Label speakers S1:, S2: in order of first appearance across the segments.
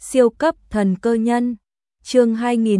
S1: Siêu cấp thần cơ nhân, chương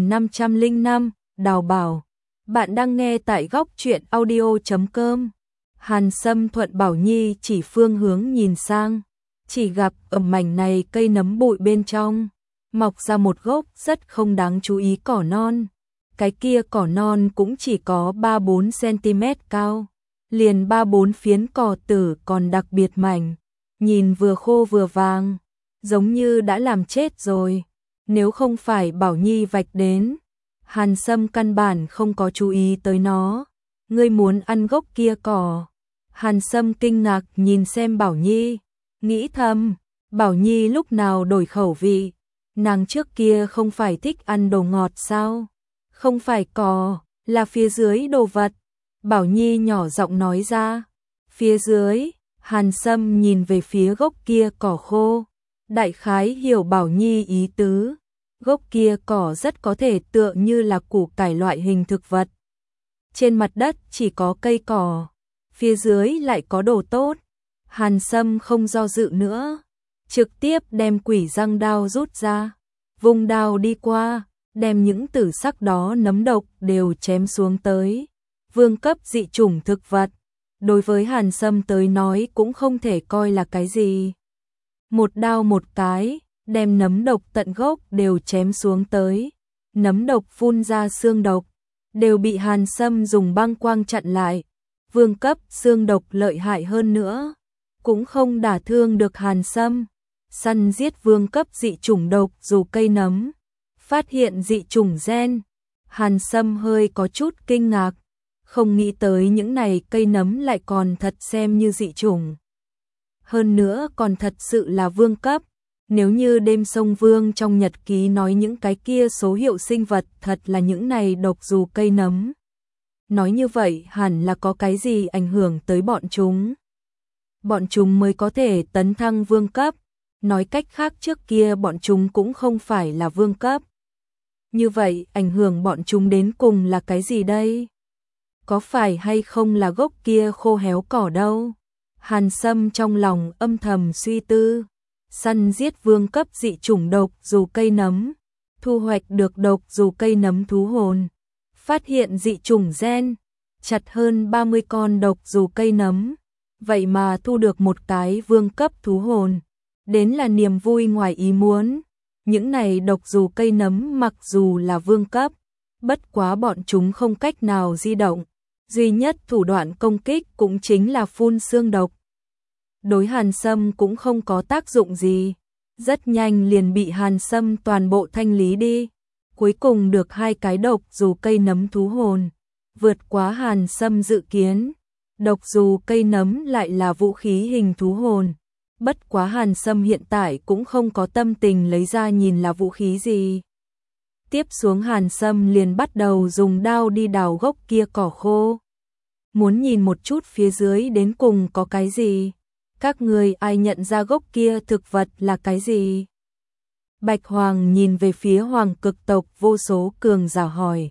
S1: 2505, đào bảo. Bạn đang nghe tại góc truyện audio.com. Hàn Sâm thuận Bảo Nhi chỉ phương hướng nhìn sang, chỉ gặp ở mảnh này cây nấm bụi bên trong, mọc ra một gốc rất không đáng chú ý cỏ non. Cái kia cỏ non cũng chỉ có 3-4 cm cao, liền 3-4 phiến cỏ tử còn đặc biệt mảnh, nhìn vừa khô vừa vàng, giống như đã làm chết rồi. Nếu không phải Bảo Nhi vạch đến, Hàn Sâm căn bản không có chú ý tới nó. Ngươi muốn ăn gốc kia cỏ? Hàn Sâm kinh ngạc nhìn xem Bảo Nhi, nghĩ thầm, Bảo Nhi lúc nào đổi khẩu vị, nàng trước kia không phải thích ăn đồ ngọt sao? Không phải cỏ, là phía dưới đồ vật. Bảo Nhi nhỏ giọng nói ra. Phía dưới, Hàn Sâm nhìn về phía gốc kia cỏ khô, đại khái hiểu Bảo Nhi ý tứ. Gốc kia cỏ rất có thể tựa như là củ cải loại hình thực vật. Trên mặt đất chỉ có cây cỏ, phía dưới lại có đồ tốt. Hàn Sâm không do dự nữa, trực tiếp đem quỷ răng đao rút ra, vùng đao đi qua, đem những tử sắc đó nấm độc đều chém xuống tới. Vương cấp dị chủng thực vật, đối với Hàn Sâm tới nói cũng không thể coi là cái gì. Một đao một cái, đem nấm độc tận gốc đều chém xuống tới. Nấm độc phun ra xương độc, đều bị Hàn Sâm dùng băng quang chặn lại. Vương cấp xương độc lợi hại hơn nữa, cũng không đả thương được Hàn Sâm. Săn giết vương cấp dị chủng độc dù cây nấm, phát hiện dị chủng gen. Hàn Sâm hơi có chút kinh ngạc, không nghĩ tới những này cây nấm lại còn thật xem như dị chủng. Hơn nữa còn thật sự là vương cấp. Nếu như đêm sông vương trong nhật ký nói những cái kia số hiệu sinh vật thật là những này độc dù cây nấm. Nói như vậy hẳn là có cái gì ảnh hưởng tới bọn chúng. Bọn chúng mới có thể tấn thăng vương cấp. Nói cách khác trước kia bọn chúng cũng không phải là vương cấp. Như vậy ảnh hưởng bọn chúng đến cùng là cái gì đây? Có phải hay không là gốc kia khô héo cỏ đâu? Hàn Sâm trong lòng âm thầm suy tư. Săn giết vương cấp dị chủng độc dù cây nấm, thu hoạch được độc dù cây nấm thú hồn, phát hiện dị chủng gen, chặt hơn 30 con độc dù cây nấm, vậy mà thu được một cái vương cấp thú hồn, đến là niềm vui ngoài ý muốn. Những này độc dù cây nấm mặc dù là vương cấp, bất quá bọn chúng không cách nào di động, duy nhất thủ đoạn công kích cũng chính là phun xương độc. Đối Hàn Sâm cũng không có tác dụng gì, rất nhanh liền bị Hàn Sâm toàn bộ thanh lý đi. Cuối cùng được 2 cái độc dù cây nấm thú hồn, vượt quá Hàn Sâm dự kiến. Độc dù cây nấm lại là vũ khí hình thú hồn, bất quá Hàn Sâm hiện tại cũng không có tâm tình lấy ra nhìn là vũ khí gì. Tiếp xuống Hàn Sâm liền bắt đầu dùng đao đi đào gốc kia cỏ khô. Muốn nhìn một chút phía dưới đến cùng có cái gì. Các người ai nhận ra gốc kia thực vật là cái gì? Bạch Hoàng nhìn về phía Hoàng cực tộc vô số cường giả hỏi.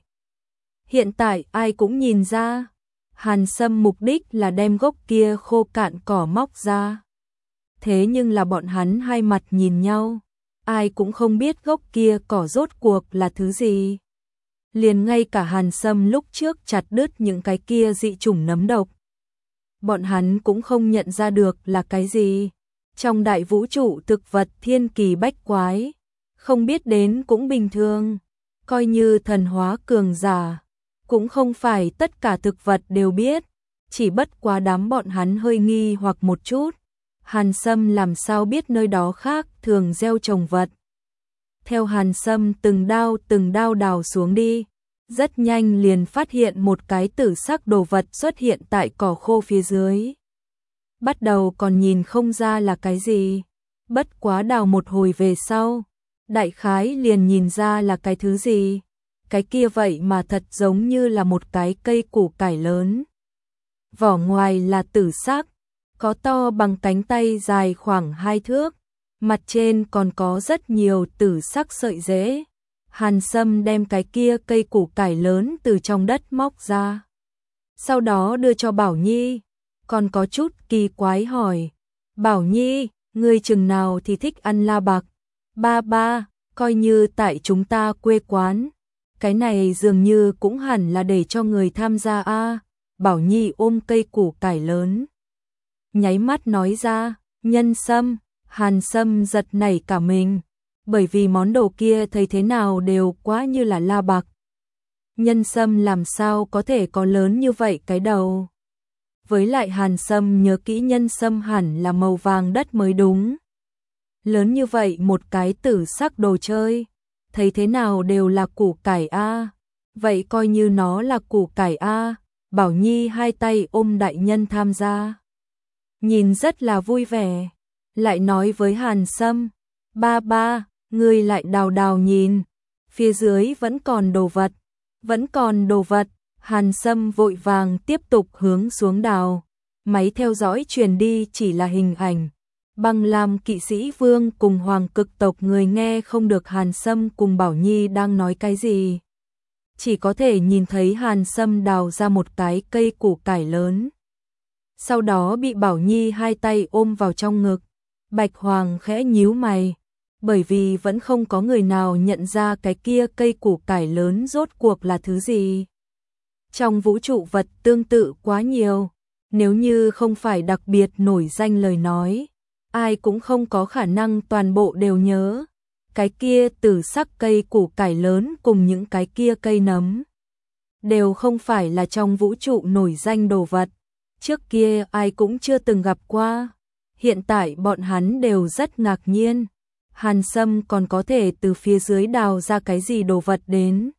S1: Hiện tại ai cũng nhìn ra. Hàn Sâm mục đích là đem gốc kia khô cạn cỏ móc ra. Thế nhưng là bọn hắn hai mặt nhìn nhau. Ai cũng không biết gốc kia cỏ rốt cuộc là thứ gì. Liền ngay cả Hàn Sâm lúc trước chặt đứt những cái kia dị chủng nấm độc. Bọn hắn cũng không nhận ra được là cái gì. Trong đại vũ trụ thực vật thiên kỳ bách quái, không biết đến cũng bình thường. Coi như thần hóa cường giả, cũng không phải tất cả thực vật đều biết. Chỉ bất quá đám bọn hắn hơi nghi hoặc một chút. Hàn Sâm làm sao biết nơi đó khác thường gieo trồng vật. Theo Hàn Sâm từng đao đào xuống đi, rất nhanh liền phát hiện một cái tử sắc đồ vật xuất hiện tại cỏ khô phía dưới. Bắt đầu còn nhìn không ra là cái gì, bất quá đào một hồi về sau, đại khái liền nhìn ra là cái thứ gì. Cái kia vậy mà thật giống như là một cái cây củ cải lớn. Vỏ ngoài là tử sắc, có to bằng cánh tay dài khoảng 2 thước, mặt trên còn có rất nhiều tử sắc sợi rễ. Hàn Sâm đem cái kia cây củ cải lớn từ trong đất móc ra. Sau đó đưa cho Bảo Nhi, còn có chút kỳ quái hỏi. Bảo Nhi, ngươi chừng nào thì thích ăn la bạc? Ba ba, coi như tại chúng ta quê quán. Cái này dường như cũng hẳn là để cho người tham gia a. Bảo Nhi ôm cây củ cải lớn, nháy mắt nói ra, nhân sâm. Hàn Sâm giật nảy cả mình, bởi vì món đồ kia thấy thế nào đều quá như là la bạc. Nhân sâm làm sao có thể có lớn như vậy cái đầu. Với lại Hàn Sâm nhớ kỹ nhân sâm hẳn là màu vàng đất mới đúng. Lớn như vậy một cái tử sắc đồ chơi, thấy thế nào đều là củ cải a. Vậy coi như nó là củ cải a. Bảo Nhi hai tay ôm đại nhân tham gia, nhìn rất là vui vẻ, lại nói với Hàn Sâm, ba ba, ngươi lại đào đào nhìn, phía dưới vẫn còn đồ vật, vẫn còn đồ vật. Hàn Sâm vội vàng tiếp tục hướng xuống đào, máy theo dõi truyền đi chỉ là hình ảnh. Băng Lam kỵ sĩ vương cùng hoàng cực tộc người nghe không được Hàn Sâm cùng Bảo Nhi đang nói cái gì. Chỉ có thể nhìn thấy Hàn Sâm đào ra một cái cây củ cải lớn. Sau đó bị Bảo Nhi hai tay ôm vào trong ngực. Bạch Hoàng khẽ nhíu mày, bởi vì vẫn không có người nào nhận ra cái kia cây củ cải lớn rốt cuộc là thứ gì. Trong vũ trụ vật tương tự quá nhiều, nếu như không phải đặc biệt nổi danh lời nói, ai cũng không có khả năng toàn bộ đều nhớ. Cái kia tử sắc cây củ cải lớn cùng những cái kia cây nấm đều không phải là trong vũ trụ nổi danh đồ vật. Trước kia ai cũng chưa từng gặp qua. Hiện tại bọn hắn đều rất ngạc nhiên. Hàn Sâm còn có thể từ phía dưới đào ra cái gì đồ vật đến.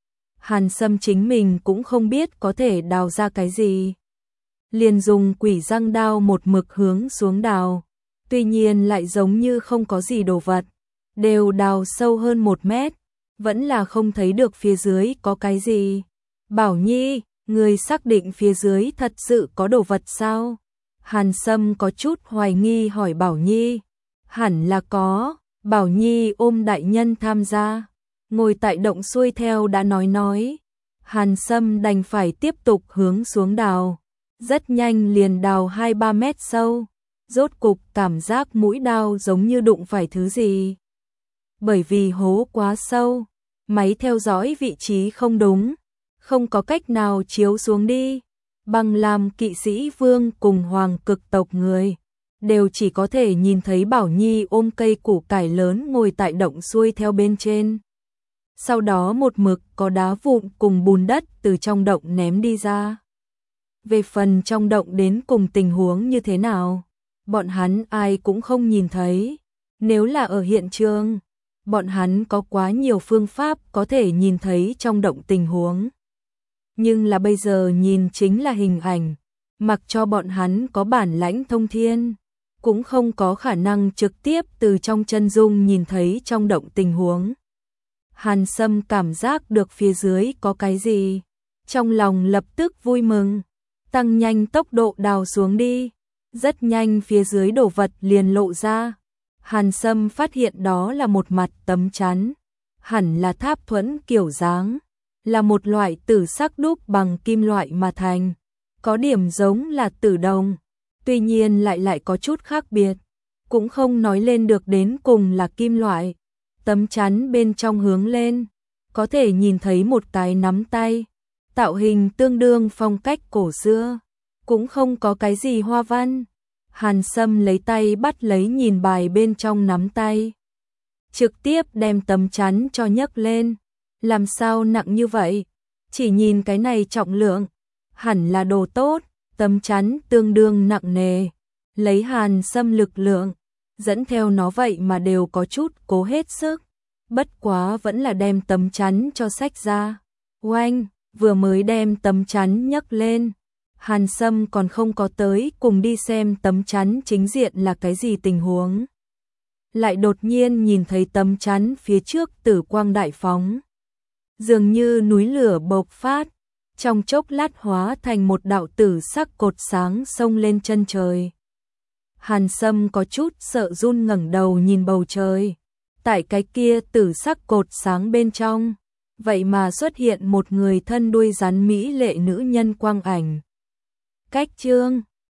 S1: Hàn Sâm chính mình cũng không biết có thể đào ra cái gì. Liền dùng quỷ răng đao một mực hướng xuống đào. Tuy nhiên lại giống như không có gì đồ vật. Đều đào sâu hơn 1 mét. Vẫn là không thấy được phía dưới có cái gì. Bảo Nhi, người xác định phía dưới thật sự có đồ vật sao? Hàn Sâm có chút hoài nghi hỏi Bảo Nhi. Hẳn là có. Bảo Nhi ôm đại nhân tham gia, ngồi tại động xuôi theo đã nói. Hàn Sâm đành phải tiếp tục hướng xuống đào. Rất nhanh liền đào 2-3 mét sâu. Rốt cục cảm giác mũi đao giống như đụng phải thứ gì. Bởi vì hố quá sâu, máy theo dõi vị trí không đúng, không có cách nào chiếu xuống đi. Băng Lam kỵ sĩ vương cùng hoàng cực tộc người đều chỉ có thể nhìn thấy Bảo Nhi ôm cây củ cải lớn ngồi tại động xuôi theo bên trên. Sau đó một mực có đá vụn cùng bùn đất từ trong động ném đi ra. Về phần trong động đến cùng tình huống như thế nào, bọn hắn ai cũng không nhìn thấy. Nếu là ở hiện trường, bọn hắn có quá nhiều phương pháp có thể nhìn thấy trong động tình huống. Nhưng là bây giờ nhìn chính là hình ảnh, mặc cho bọn hắn có bản lãnh thông thiên, cũng không có khả năng trực tiếp từ trong chân dung nhìn thấy trong động tình huống. Hàn Sâm cảm giác được phía dưới có cái gì, trong lòng lập tức vui mừng, tăng nhanh tốc độ đào xuống đi. Rất nhanh phía dưới đồ vật liền lộ ra. Hàn Sâm phát hiện đó là một mặt tấm chắn, hẳn là tháp thuẫn kiểu dáng, là một loại tử sắc đúc bằng kim loại mà thành, có điểm giống là tử đồng, tuy nhiên lại có chút khác biệt, cũng không nói lên được đến cùng là kim loại. Tấm chắn bên trong hướng lên, có thể nhìn thấy một cái nắm tay, tạo hình tương đương phong cách cổ xưa, cũng không có cái gì hoa văn. Hàn Sâm lấy tay bắt lấy nhìn bài bên trong nắm tay, trực tiếp đem tấm chắn cho nhấc lên. Làm sao nặng như vậy? Chỉ nhìn cái này trọng lượng, hẳn là đồ tốt. Tấm chắn tương đương nặng nề, lấy Hàn Sâm lực lượng, dẫn theo nó vậy mà đều có chút cố hết sức. Bất quá vẫn là đem tấm chắn cho xách ra. Oanh, vừa mới đem tấm chắn nhấc lên, Hàn Sâm còn không có tới cùng đi xem tấm chắn chính diện là cái gì tình huống. Lại đột nhiên nhìn thấy tấm chắn phía trước tử quang đại phóng. Dường như núi lửa bộc phát, trong chốc lát hóa thành một đạo tử sắc cột sáng xông lên chân trời. Hàn Sâm có chút sợ run ngẩng đầu nhìn bầu trời. Tại cái kia tử sắc cột sáng bên trong, vậy mà xuất hiện một người thân đuôi rắn mỹ lệ nữ nhân quang ảnh. Cách chương